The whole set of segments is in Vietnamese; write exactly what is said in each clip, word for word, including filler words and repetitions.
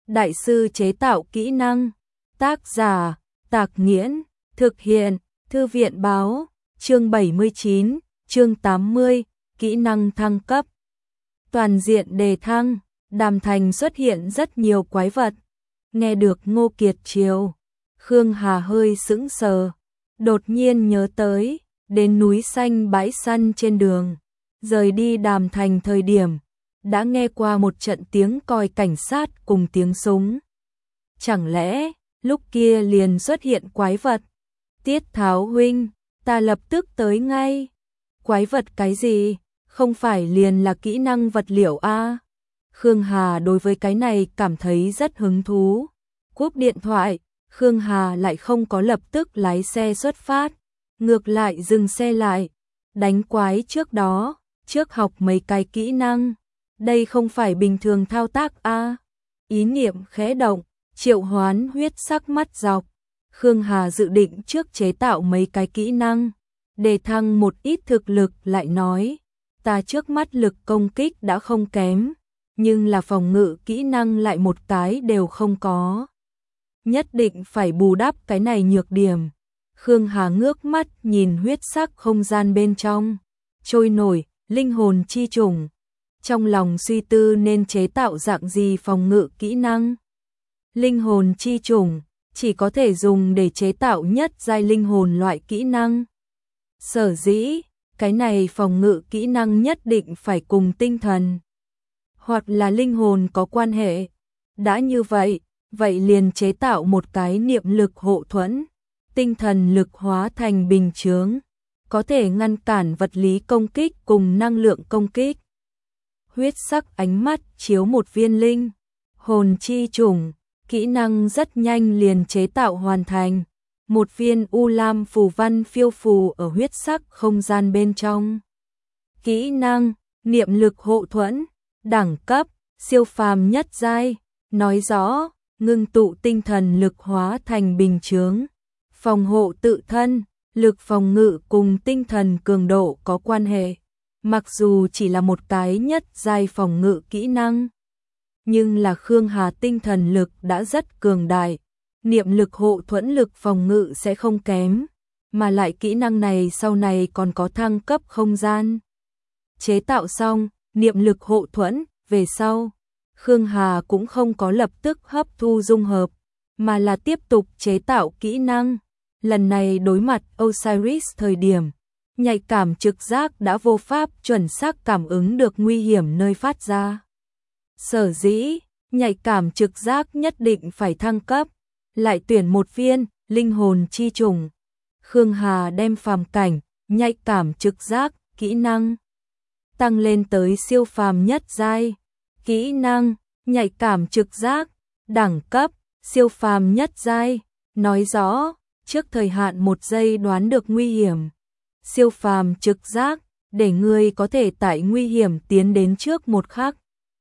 Đại sư chế tạo kỹ năng. Tác giả, Tạc Nghiễn. Thực hiện, Thư viện Báo. Chương bảy mươi chín, chương tám mươi, kỹ năng thăng cấp. Toàn diện đề thăng, Đàm Thành xuất hiện rất nhiều quái vật. Nghe được Ngô Kiệt Triều, Khương Hà hơi sững sờ, đột nhiên nhớ tới, đến núi xanh bãi săn trên đường, rời đi Đàm Thành thời điểm, đã nghe qua một trận tiếng còi cảnh sát cùng tiếng súng. Chẳng lẽ, lúc kia liền xuất hiện quái vật? Tiết Tháo huynh, ta lập tức tới ngay. Quái vật cái gì? Không phải liền là kỹ năng vật liệu a? Khương Hà đối với cái này cảm thấy rất hứng thú. Cúp điện thoại, Khương Hà lại không có lập tức lái xe xuất phát, ngược lại dừng xe lại, đánh quái trước đó, trước học mấy cái kỹ năng. Đây không phải bình thường thao tác a. Ý niệm khẽ động, triệu hoán huyết sắc mắt dọc. Khương Hà dự định trước chế tạo mấy cái kỹ năng, để thăng một ít thực lực lại nói. Ta trước mắt lực công kích đã không kém, nhưng là phòng ngự kỹ năng lại một cái đều không có. Nhất định phải bù đắp cái này nhược điểm. Khương Hà ngước mắt nhìn huyết sắc không gian bên trong, trôi nổi, linh hồn chi trùng. Trong lòng suy tư nên chế tạo dạng gì phòng ngự kỹ năng. Linh hồn chi trùng chỉ có thể dùng để chế tạo nhất giai linh hồn loại kỹ năng. Sở dĩ, cái này phòng ngự kỹ năng nhất định phải cùng tinh thần hoặc là linh hồn có quan hệ. Đã như vậy, vậy liền chế tạo một cái niệm lực hộ thuẫn, tinh thần lực hóa thành bình chướng, có thể ngăn cản vật lý công kích cùng năng lượng công kích. Huyết sắc ánh mắt chiếu một viên linh hồn chi trùng, kỹ năng rất nhanh liền chế tạo hoàn thành. Một viên u lam phù văn phiêu phù ở huyết sắc không gian bên trong. Kỹ năng, niệm lực hộ thuẫn, đẳng cấp, siêu phàm nhất giai, nói rõ, ngưng tụ tinh thần lực hóa thành bình chướng, phòng hộ tự thân, lực phòng ngự cùng tinh thần cường độ có quan hệ. Mặc dù chỉ là một cái nhất giai phòng ngự kỹ năng, nhưng là Khương Hà tinh thần lực đã rất cường đại. Niệm lực hộ thuẫn lực phòng ngự sẽ không kém, mà lại kỹ năng này sau này còn có thăng cấp không gian. Chế tạo xong, niệm lực hộ thuẫn, về sau, Khương Hà cũng không có lập tức hấp thu dung hợp, mà là tiếp tục chế tạo kỹ năng. Lần này đối mặt Osiris thời điểm, nhạy cảm trực giác đã vô pháp chuẩn xác cảm ứng được nguy hiểm nơi phát ra. Sở dĩ, nhạy cảm trực giác nhất định phải thăng cấp. Lại tuyển một viên linh hồn chi trùng. Khương Hà đem phàm cảnh, nhạy cảm trực giác, kỹ năng tăng lên tới siêu phàm nhất giai. Kỹ năng, nhạy cảm trực giác, đẳng cấp, siêu phàm nhất giai, nói rõ, trước thời hạn một giây đoán được nguy hiểm. Siêu phàm trực giác, để người có thể tại nguy hiểm tiến đến trước một khắc.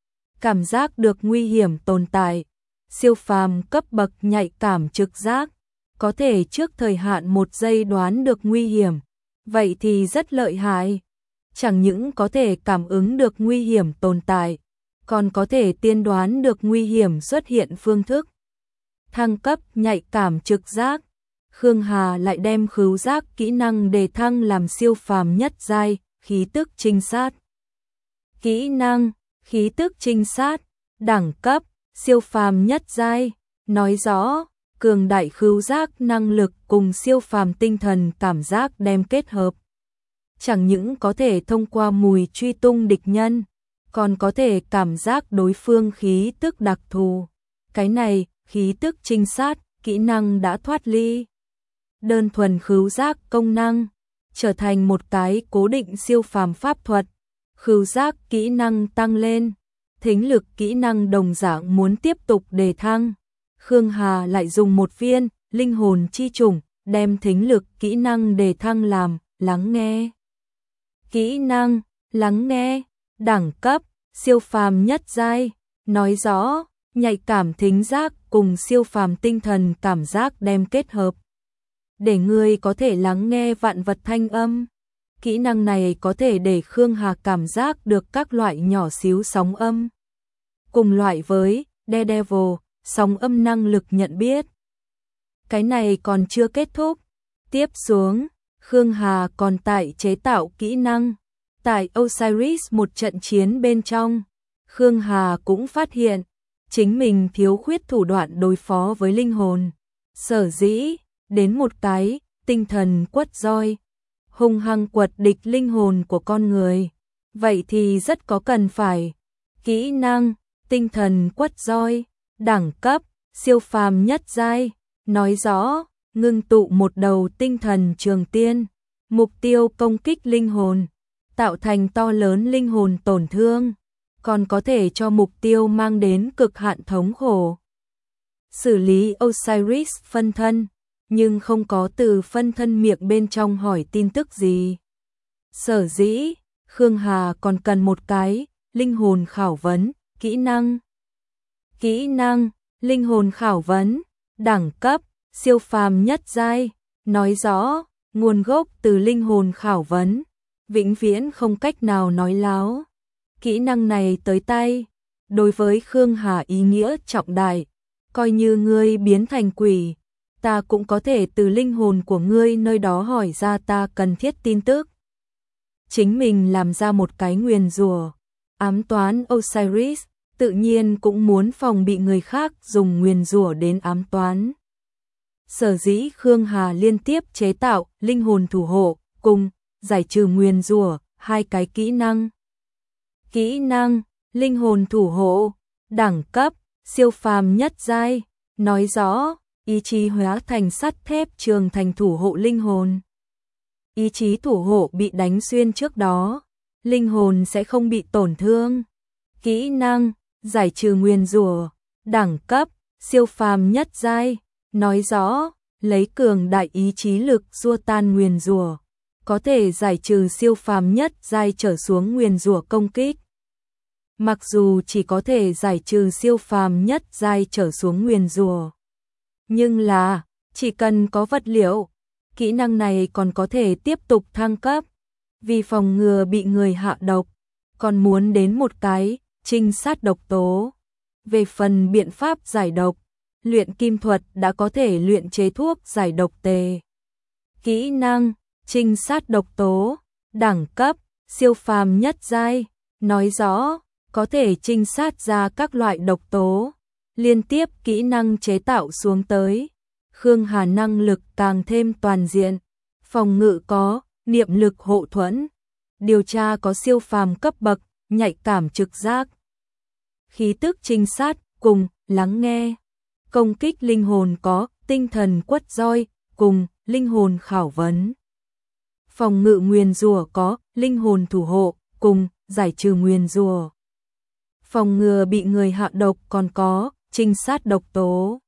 Cảm giác được nguy hiểm tồn tại. Siêu phàm cấp bậc nhạy cảm trực giác, có thể trước thời hạn một giây đoán được nguy hiểm, vậy thì rất lợi hại. Chẳng những có thể cảm ứng được nguy hiểm tồn tại, còn có thể tiên đoán được nguy hiểm xuất hiện phương thức. Thăng cấp nhạy cảm trực giác, Khương Hà lại đem khứu giác kỹ năng đề thăng làm siêu phàm nhất giai, khí tức trinh sát. Kỹ năng, khí tức trinh sát, đẳng cấp, siêu phàm nhất giai, nói rõ, cường đại khứu giác năng lực cùng siêu phàm tinh thần cảm giác đem kết hợp. Chẳng những có thể thông qua mùi truy tung địch nhân, còn có thể cảm giác đối phương khí tức đặc thù. Cái này, khí tức trinh sát, kỹ năng đã thoát ly đơn thuần khứu giác công năng, trở thành một cái cố định siêu phàm pháp thuật. Khứu giác kỹ năng tăng lên, thính lực kỹ năng đồng dạng muốn tiếp tục đề thăng. Khương Hà lại dùng một viên linh hồn chi trùng, đem thính lực kỹ năng đề thăng làm lắng nghe. Kỹ năng, lắng nghe, đẳng cấp, siêu phàm nhất giai, nói rõ, nhạy cảm thính giác cùng siêu phàm tinh thần cảm giác đem kết hợp. Để người có thể lắng nghe vạn vật thanh âm. Kỹ năng này có thể để Khương Hà cảm giác được các loại nhỏ xíu sóng âm. Cùng loại với Daredevil, sóng âm năng lực nhận biết. Cái này còn chưa kết thúc. Tiếp xuống, Khương Hà còn tại chế tạo kỹ năng. Tại Osiris một trận chiến bên trong, Khương Hà cũng phát hiện chính mình thiếu khuyết thủ đoạn đối phó với linh hồn. Sở dĩ, đến một cái, tinh thần quất roi, hung hăng quật địch linh hồn của con người. Vậy thì rất có cần phải. Kỹ năng, tinh thần quất roi, đẳng cấp, siêu phàm nhất giai, nói rõ, ngưng tụ một đầu tinh thần trường tiên, mục tiêu công kích linh hồn, tạo thành to lớn linh hồn tổn thương, còn có thể cho mục tiêu mang đến cực hạn thống khổ. Xử lý Osiris phân thân, nhưng không có từ phân thân miệng bên trong hỏi tin tức gì. Sở dĩ, Khương Hà còn cần một cái, linh hồn khảo vấn, kỹ năng. Kỹ năng, linh hồn khảo vấn, đẳng cấp, siêu phàm nhất giai, nói rõ, nguồn gốc từ linh hồn khảo vấn, vĩnh viễn không cách nào nói láo. Kỹ năng này tới tay, đối với Khương Hà ý nghĩa trọng đại, coi như ngươi biến thành quỷ, ta cũng có thể từ linh hồn của ngươi nơi đó hỏi ra ta cần thiết tin tức. Chính mình làm ra một cái nguyền rủa, ám toán Osiris, tự nhiên cũng muốn phòng bị người khác dùng nguyền rủa đến ám toán. Sở dĩ Khương Hà liên tiếp chế tạo linh hồn thủ hộ cùng giải trừ nguyền rủa, hai cái kỹ năng. Kỹ năng, linh hồn thủ hộ, đẳng cấp, siêu phàm nhất giai, nói rõ, ý chí hóa thành sắt thép trường thành thủ hộ linh hồn. Ý chí thủ hộ bị đánh xuyên trước đó, linh hồn sẽ không bị tổn thương. Kỹ năng, giải trừ nguyền rủa, đẳng cấp, siêu phàm nhất giai, nói rõ, lấy cường đại ý chí lực xua tan nguyền rủa, có thể giải trừ siêu phàm nhất giai trở xuống nguyền rủa công kích. Mặc dù chỉ có thể giải trừ siêu phàm nhất giai trở xuống nguyền rủa, nhưng là chỉ cần có vật liệu, kỹ năng này còn có thể tiếp tục thăng cấp. Vì phòng ngừa bị người hạ độc, còn muốn đến một cái trinh sát độc tố. Về phần biện pháp giải độc, luyện kim thuật đã có thể luyện chế thuốc giải độc tề. Kỹ năng, trinh sát độc tố, đẳng cấp, siêu phàm nhất giai, nói rõ, có thể trinh sát ra các loại độc tố. Liên tiếp kỹ năng chế tạo xuống tới, Khương Hà năng lực càng thêm toàn diện. Phòng ngự có, niệm lực hộ thuẫn, điều tra có siêu phàm cấp bậc, nhạy cảm trực giác. Khí tức trinh sát, cùng, lắng nghe. Công kích linh hồn có, tinh thần quất roi, cùng, linh hồn khảo vấn. Phòng ngự nguyền rủa có, linh hồn thủ hộ, cùng, giải trừ nguyền rủa. Phòng ngừa bị người hạ độc còn có, trinh sát độc tố.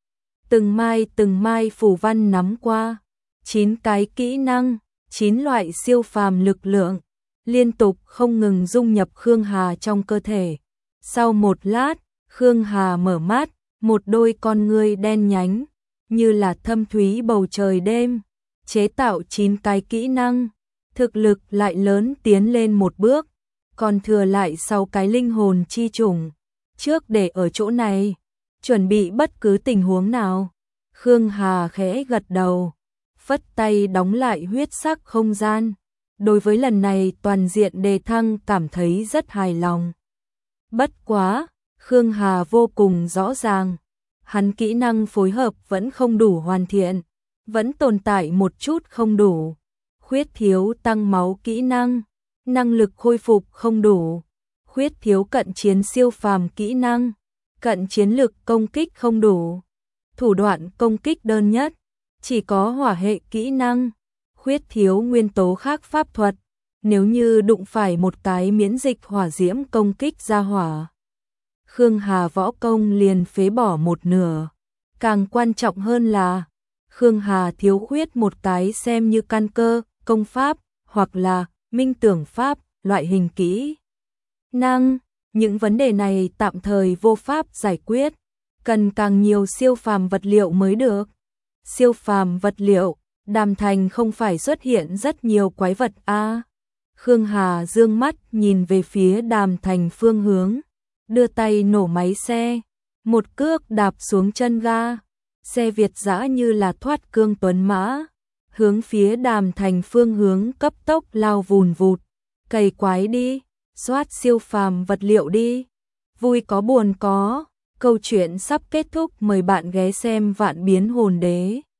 Từng mai từng mai phù văn nắm qua, chín cái kỹ năng, chín loại siêu phàm lực lượng, liên tục không ngừng dung nhập Khương Hà trong cơ thể. Sau một lát, Khương Hà mở mắt, một đôi con ngươi đen nhánh, như là thâm thúy bầu trời đêm, chế tạo chín cái kỹ năng, thực lực lại lớn tiến lên một bước, còn thừa lại sáu cái linh hồn chi chủng, trước để ở chỗ này, chuẩn bị bất cứ tình huống nào. Khương Hà khẽ gật đầu, phất tay đóng lại huyết sắc không gian. Đối với lần này toàn diện đề thăng cảm thấy rất hài lòng. Bất quá, Khương Hà vô cùng rõ ràng, hắn kỹ năng phối hợp vẫn không đủ hoàn thiện, vẫn tồn tại một chút không đủ, khuyết thiếu tăng máu kỹ năng, năng lực khôi phục không đủ, khuyết thiếu cận chiến siêu phàm kỹ năng, cận chiến lực công kích không đủ, thủ đoạn công kích đơn nhất, chỉ có hỏa hệ kỹ năng, khuyết thiếu nguyên tố khác pháp thuật, nếu như đụng phải một cái miễn dịch hỏa diễm công kích ra hỏa, Khương Hà võ công liền phế bỏ một nửa. Càng quan trọng hơn là, Khương Hà thiếu khuyết một cái xem như căn cơ, công pháp, hoặc là minh tưởng pháp, loại hình kỹ năng. Những vấn đề này tạm thời vô pháp giải quyết, cần càng nhiều siêu phàm vật liệu mới được. Siêu phàm vật liệu, Đàm Thành không phải xuất hiện rất nhiều quái vật a? À, Khương Hà dương mắt nhìn về phía Đàm Thành phương hướng, đưa tay nổ máy xe, một cước đạp xuống chân ga, xe Việt dã như là thoát cương tuấn mã, hướng phía Đàm Thành phương hướng cấp tốc lao vùn vụt. Cày quái đi, soát siêu phàm vật liệu đi, vui có buồn có, câu chuyện sắp kết thúc, mời bạn ghé xem Vạn Biến Hồn Đế.